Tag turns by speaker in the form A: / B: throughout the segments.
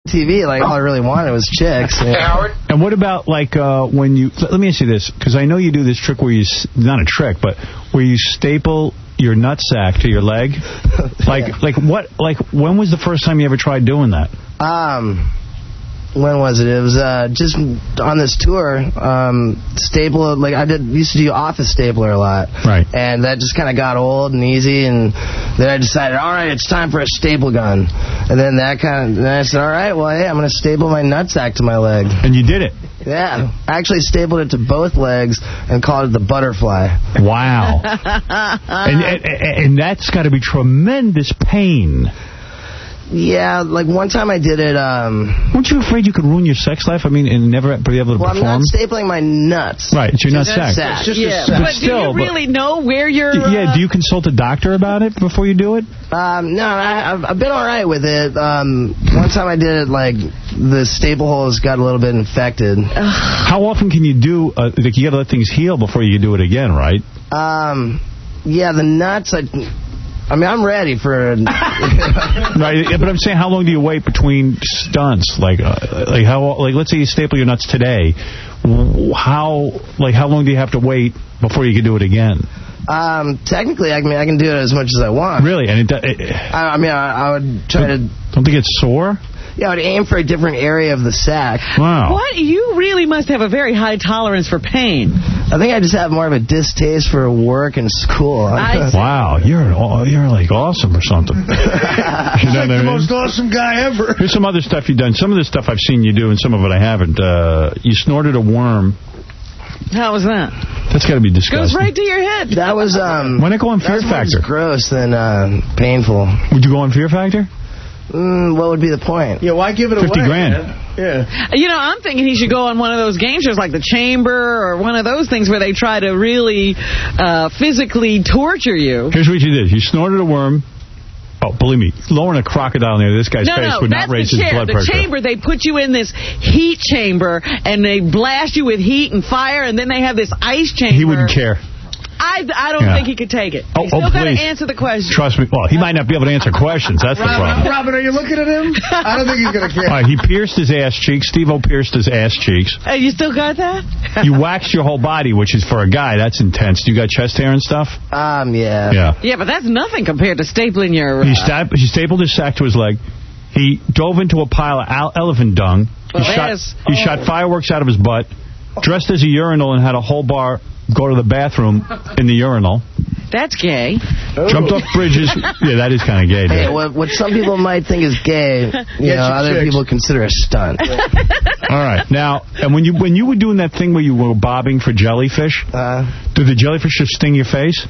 A: TV, like, all I really wanted was chicks.
B: Hey, Howard.
C: And what about, like, when you... Let me ask you this, because I know you do this trick where you... Not a trick, but where you staple your nutsack to your leg. Like, when was the first time you ever tried doing that?
A: When was it? It was just on this tour. Staple, like used to do office stapler a lot.
C: Right.
A: And that just kind of got old and easy, and then I decided, all right, it's time for a staple gun. And then then I said, all right, well, hey, I'm going to staple my nutsack to my leg.
C: And you did it.
A: Yeah. I actually stapled it to both legs and called it the butterfly.
C: Wow. and that's got to be tremendous pain.
A: Yeah, like one time I did it.
C: Weren't you afraid you could ruin your sex life? I mean, and never be able to perform?
A: Well, I'm not stapling my nuts.
C: Right, it's your nutsack.
D: But do you really know where you're...
C: Yeah, do you consult a doctor about it before you do it?
A: No, I've been all right with it. One time I did it, like, the staple holes got a little bit infected.
C: How often can you do... like, you got to let things heal before you do it again, right?
A: Yeah, the nuts... I mean, I'm ready for...
C: Right, but I'm saying, how long do you wait between stunts? Like let's say you staple your nuts today. How long do you have to wait before you can do it again?
A: Technically, I can do it as much as I want.
C: Really? And
A: I would try to...
C: Don't they get sore?
A: Yeah, I would aim for a different area of the sack.
C: Wow.
D: What? You really must have a very high tolerance for pain.
A: I think I just have more of a distaste for work and school.
C: Wow, you're like awesome or something. You know
E: like the most awesome guy ever.
C: Here's some other stuff you've done. Some of the stuff I've seen you do and some of it I haven't. You snorted a worm.
D: How was that?
C: That's got to be disgusting.
D: Goes right to your head.
A: That was...
C: Why not go on Fear Factor?
A: That's gross than painful.
C: Would you go on Fear Factor?
A: What would be the point?
E: Yeah, why give it away?
C: 50 grand.
E: Man? Yeah.
D: You know, I'm thinking he should go on one of those game shows like The Chamber or one of those things where they try to really physically torture you.
C: Here's what you did. You snorted a worm. Oh, believe me, lowering a crocodile near this guy's face would not raise his blood pressure.
D: The chamber, they put you in this heat chamber, and they blast you with heat and fire, and then they have this ice chamber.
C: He wouldn't care.
D: I don't think he could take it. He's still got to answer the question.
C: Trust me. Well, he might not be able to answer questions. That's the problem.
E: Robin, are you looking at him? I don't think he's going to care.
C: All right, he pierced his ass cheeks. Steve-O pierced his ass cheeks.
D: You still got that?
C: You waxed your whole body, which is for a guy. That's intense. You got chest hair and stuff?
A: Yeah.
D: Yeah, but that's nothing compared to stapling your...
C: He stapled his sack to his leg. He dove into a pile of elephant dung. He shot fireworks out of his butt, dressed as a urinal, and had a whole bar go to the bathroom in the urinal.
D: That's gay.
C: Jumped off bridges. Yeah, that is kind of gay.
A: Hey, what some people might think is gay, other people consider a stunt.
C: All right. Now, and when you were doing that thing where you were bobbing for jellyfish, did the jellyfish just sting your face?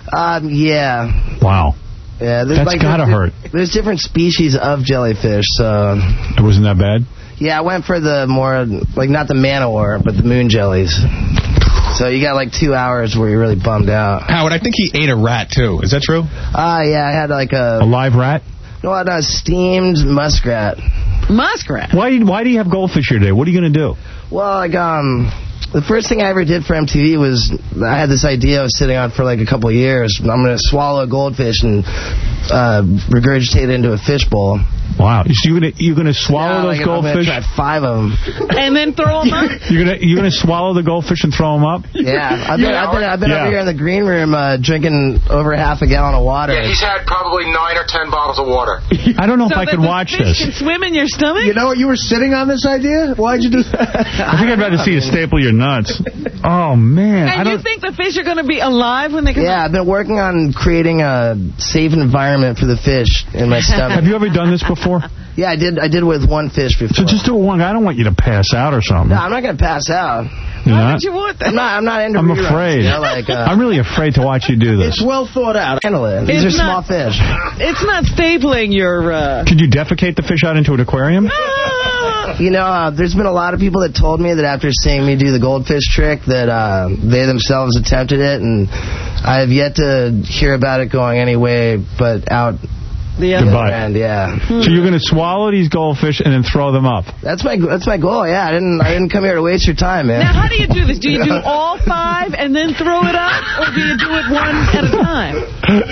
A: Yeah.
C: Wow.
A: Yeah,
C: that's gotta hurt.
A: There's different species of jellyfish, so...
C: It wasn't that bad?
A: Yeah, I went for the more, like, not the man-o-war, but the moon jellies. So you got like 2 hours where you're really bummed out.
F: Howard, I think he ate a rat, too. Is that true?
A: Yeah, I had like a...
C: A live rat?
A: No, a steamed muskrat.
D: Muskrat?
C: Why do you have goldfish here today? What are you going to do?
A: Well, like, the first thing I ever did for MTV was I had this idea I was sitting on for like a couple of years. I'm going to swallow a goldfish and regurgitate it into a fishbowl.
C: Wow. So you're going to swallow those goldfish?
A: I'm going to try 5 of them.
D: And then throw them up?
C: You're going to swallow the goldfish and throw them up?
A: Yeah. I've been over here in the green room drinking over half a gallon of water.
B: Yeah, he's had probably 9 or 10 bottles of water.
C: I don't know if I could watch this.
D: So that the fish can swim in your stomach?
E: You know what? You were sitting on this idea? Why'd you do that?
C: I think I'd rather see you staple your nuts. Oh, man.
D: And you think the fish are going to be alive when they come
A: Yeah, I've been working on creating a safe environment for the fish in my stomach.
C: Have you ever done this before?
A: Yeah, I did with one fish before.
C: So just do it one. I don't want you to pass out or something.
A: No, I'm not going to pass out.
D: Why would you want that?
A: I'm not into
C: I'm
A: reruns,
C: afraid.
A: I'm
C: really afraid to watch you do this.
E: It's well thought out.
A: Handle it. These are small fish.
D: It's not stapling your...
C: Could you defecate the fish out into an aquarium?
A: You know, there's been a lot of people that told me that after seeing me do the goldfish trick that they themselves attempted it, and I have yet to hear about it going any way but out the other end. Yeah.
C: So you're going to swallow these goldfish and then throw them up?
A: That's my goal. Yeah, I didn't come here to waste your time, man.
D: Now, how do you do this? Do you do all 5 and then throw it up, or do you do it one at a time?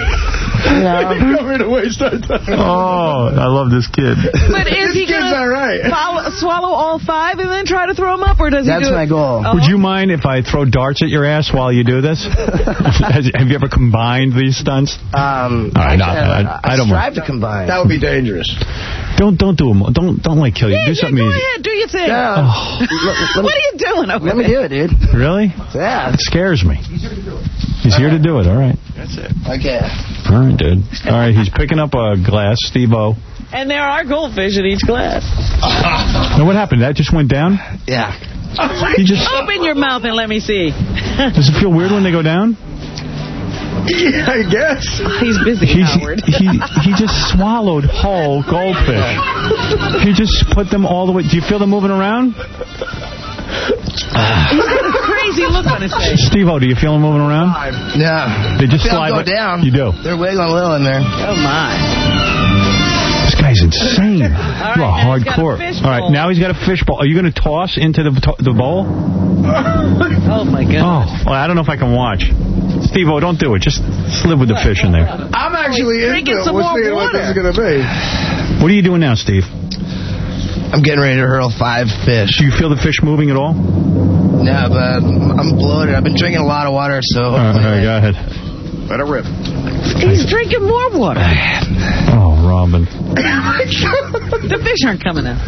E: Come here to waste our time.
C: Oh, I love this kid.
D: But is he
E: all right.
D: swallow all 5 and then try to throw them up, or does he do it?
A: That's my goal.
D: Oh.
C: Would you mind if I throw darts at your ass while you do this? Have you ever combined these stunts?
A: I
C: don't
A: strive to combine.
E: That would be dangerous.
C: Don't do them. Don't like kill you. Do something
D: go
C: easy.
D: ahead, do your thing.
A: Yeah.
D: What are you doing over
A: Let me do it, dude.
C: Really?
A: Yeah.
C: It scares me. He's here to do it. All right.
F: That's it.
A: Okay.
C: All right, dude. All right, he's picking up a glass, Steve-O.
D: And there are goldfish in each glass.
C: Now, what happened? That just went down?
A: Yeah.
C: He just...
D: Open your mouth and let me see.
C: Does it feel weird when they go down?
E: Yeah, I guess.
D: He's busy, Howard.
C: He just swallowed whole goldfish. He just put them all the way... Do you feel them moving around?
D: He's got a crazy look on his face.
C: Steve-O, do you feel them moving around?
A: Yeah.
C: They just
A: I feel
C: slide
A: them go down.
C: You do?
A: They're wiggling a little in there.
D: Oh, my.
C: This guy's insane.
D: All
C: You're
D: right,
C: hardcore. All right, now he's got a fish bowl. Are you going to toss into the bowl?
D: Oh, my God.
C: Oh, well, I don't know if I can watch. Steve-O, don't do it. Just live with the fish in there.
E: I'm actually into it.
D: some
E: We'll
D: more
E: see what this is going to be.
C: What are you doing now, Steve?
A: I'm getting ready to hurl 5 fish.
C: Do you feel the fish moving at all?
A: No, but I'm bloated. I've been drinking a lot of water, so...
C: All right, go ahead.
E: Let it rip.
D: He's drinking more water.
C: Oh, Robin.
D: The fish aren't coming out.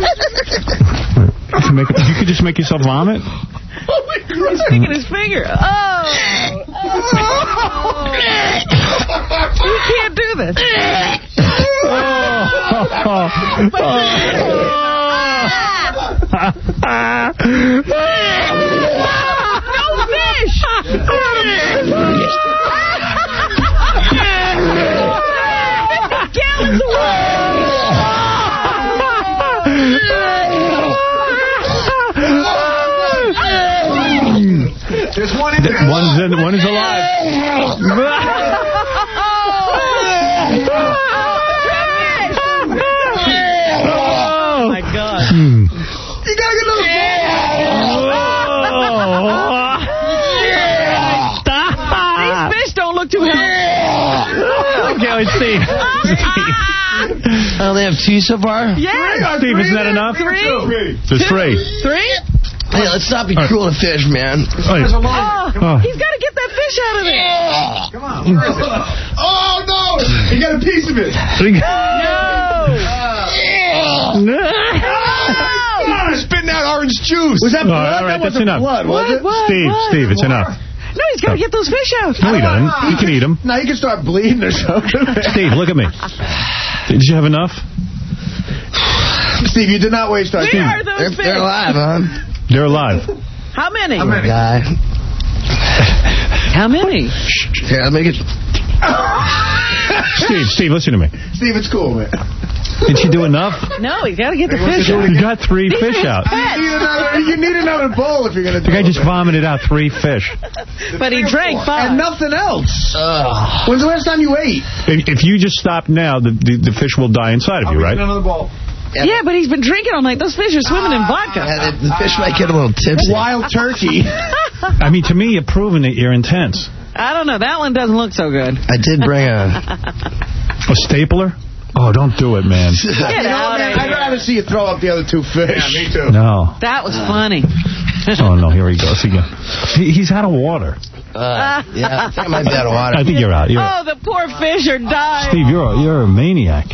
C: You could just make yourself vomit?
D: He's sticking his finger. Oh. You can't do this. No fish. Gallons of
E: There's one in there.
C: One is alive.
D: Oh, my God.
E: You gotta get another
D: These fish don't look too healthy.
C: Okay, let's see.
A: Oh, they have 2 so far?
D: Yeah.
C: Steve, isn't that enough?
D: 3.
C: There's 3.
D: 3?
A: Hey, let's not be cruel to fish, man.
D: He's got to get that fish out of there.
E: Come on. Where is it? Oh, no. He got a piece of it.
C: No.
F: Spitting out orange juice.
E: Was that blood?
C: All right,
E: That
C: that's
E: wasn't
C: enough.
E: blood, was it?
C: Steve, it's enough.
D: No, he's got to get those fish out.
C: No, he doesn't. You can eat them.
E: Now you can start bleeding or something.
C: Steve, look at me. Did you have enough?
E: Steve, you did not waste our
D: Where
E: time.
D: are those fish?
A: They're alive, huh?
C: They're alive.
D: How many?
A: Guy.
D: How many?
A: Here, I'll make it...
C: Steve, listen to me.
E: Steve, it's cool, man.
C: Did you do enough?
D: No, he's got to get the fish out.
C: You got 3
D: These
C: fish
D: are
C: out.
D: pets.
E: You need another bowl if you're going to do
C: The guy
E: it.
C: just vomited out 3 fish.
D: But he drank 5.
E: And nothing else. When's the last time you ate?
C: If you just stop now, the fish will die inside of you, right?
E: Another bowl.
D: Yeah, but he's been drinking all night. Those fish are swimming in vodka.
A: Yeah, the fish might get a little tipsy.
E: Wild turkey.
C: I mean, to me, you're proving that you're intense.
D: I don't know. That one doesn't look so good.
A: I did bring a
C: stapler? Oh, don't do it, man.
D: Get out of
E: I'd
D: here.
E: rather see you throw up the other 2 fish. Yeah, me too.
C: No.
D: That was funny.
C: Oh, no, here he goes again. He's out of water.
A: yeah, I think I might be out of water.
C: I think you're out.
D: Oh, the poor fish are dying.
C: Steve, you're a maniac.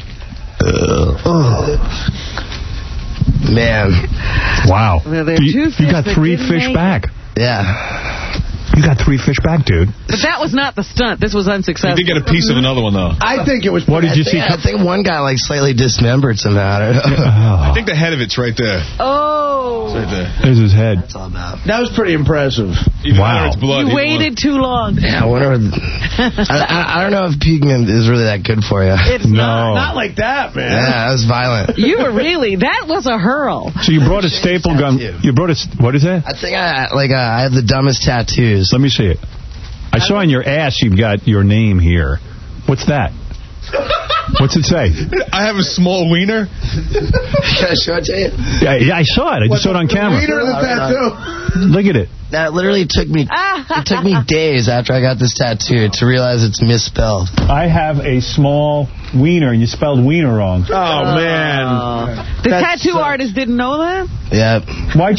A: Man.
C: Wow.
D: Well, there are 2 fish
C: you got 3
D: that
C: fish
D: didn't
C: back.
A: Yeah.
C: You got 3 fish back, dude.
D: But that was not the stunt. This was unsuccessful.
F: You did get a piece of another one, though.
E: I think it was...
C: What did you see?
A: I think one guy like slightly dismembered somehow. I don't know.
F: I think the head of it's right there.
D: Oh.
F: It's right there.
C: There's his head.
A: That's all about.
E: That was pretty impressive.
F: Either
C: Wow.
F: that or it's blood.
D: You
F: Either
D: waited too long.
A: Yeah, I wonder. I don't know if puking is really that good for you.
D: It's
C: No.
E: Not like that, man.
A: Yeah, that was violent.
D: You were really... That was a hurl.
C: So you brought a staple gun. You brought a... What is that?
A: I think I have the dumbest tattoos.
C: Let me see it. I saw on your ass you've got your name here. What's that? What's it say?
F: I have a small wiener.
A: Can I show it to you?
C: Yeah, I saw it. I just saw it on camera.
E: Wiener of the tattoo.
C: Look at it.
A: That literally took me days after I got this tattoo to realize it's misspelled.
C: I have a small wiener, and you spelled wiener wrong.
F: Oh, man.
D: The tattoo artist didn't know that?
A: Yep.
C: Why